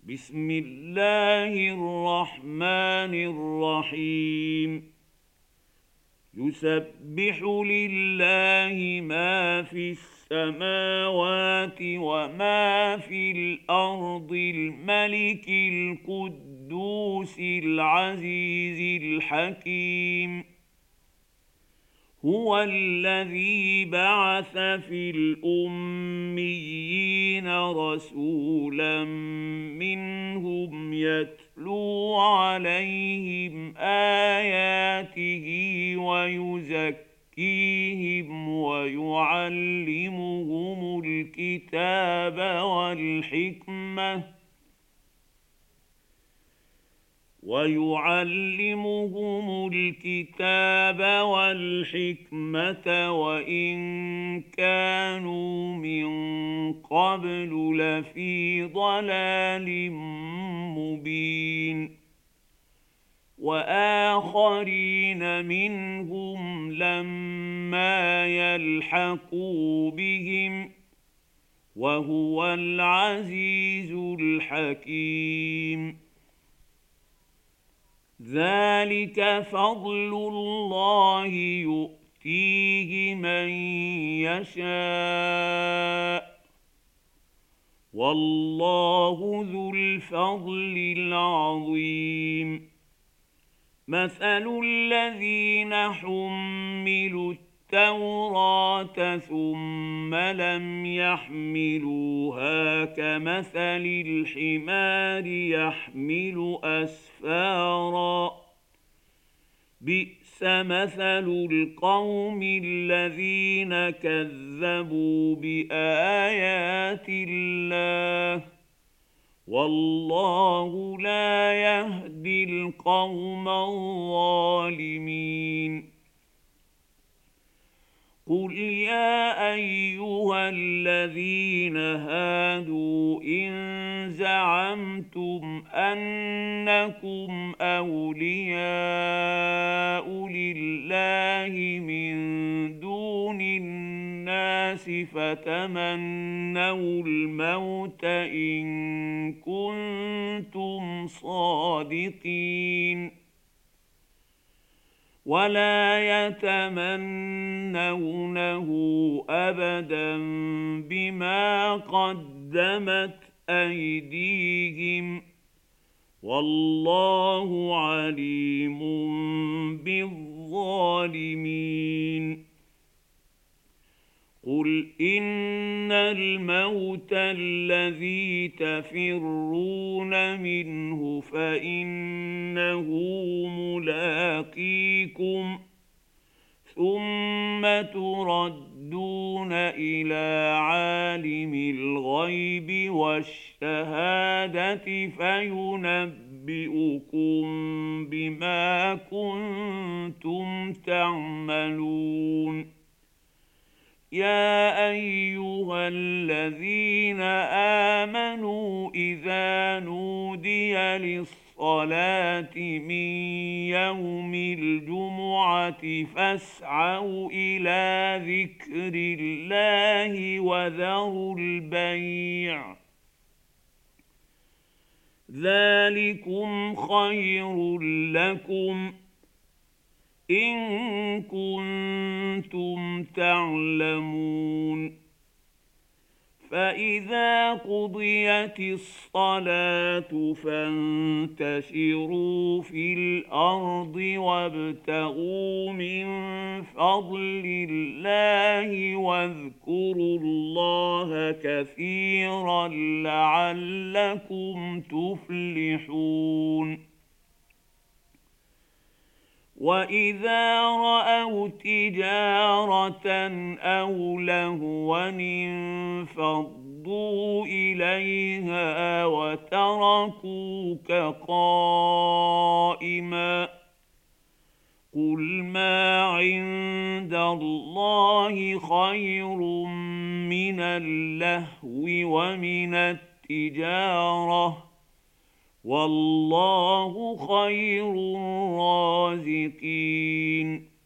بسم الله الرحمن الرحيم. يسبح لله ما في السماوات وما في الأرض الملك القدوس العزيز الحكيم. هو الذي بعث في الأميين رسولا منهم يتلو عليهم آياته ويزكيهم ويعلمهم الكتاب والحكمة وإن كانوا من قبل لفي ضلال مبين. وآخرين منهم لما يلحقوا بهم وهو العزيز الحكيم. ذلك فضل الله يؤتيه من يشاء والله ذو الفضل العظيم. مثل الذين حملوا التوراة ثم لم يحملوها كمثل الحمار يحمل أسفارا بئس مثل القوم الذين كذبوا بآيات الله والله لا يهدي القوم الظالمين. قل يا أيها الذين هادوا إن زعمتم أنكم أولياء لله من دون الناس فتمنوا الموت إن كنتم صادقين ولا يتمنونه أبدا بما قدمت أيديهم والله عليم بالظالمين. قل إن الموت الذي تفرون منه فإنه ملاقيكم ثم تردون إلى عالم الغيب والشهادة فينبئكم بما كنتم تعملون. يا أيها الذين آمنوا إذا نودي للصلاة من يوم الجمعة فاسعوا إلى ذكر الله وذروا البيع ذلكم خير لكم إن كنتم تعلمون. فإذا قضيت الصلاة فانتشروا في الأرض وابتغوا من فضل الله واذكروا الله كثيرا لعلكم تفلحون. وإذا رأوا تجارة أو لهوا انفضوا إليها وتركوك قائما قل ما عند الله خير من اللهو ومن التجارة والله خير الرازقين.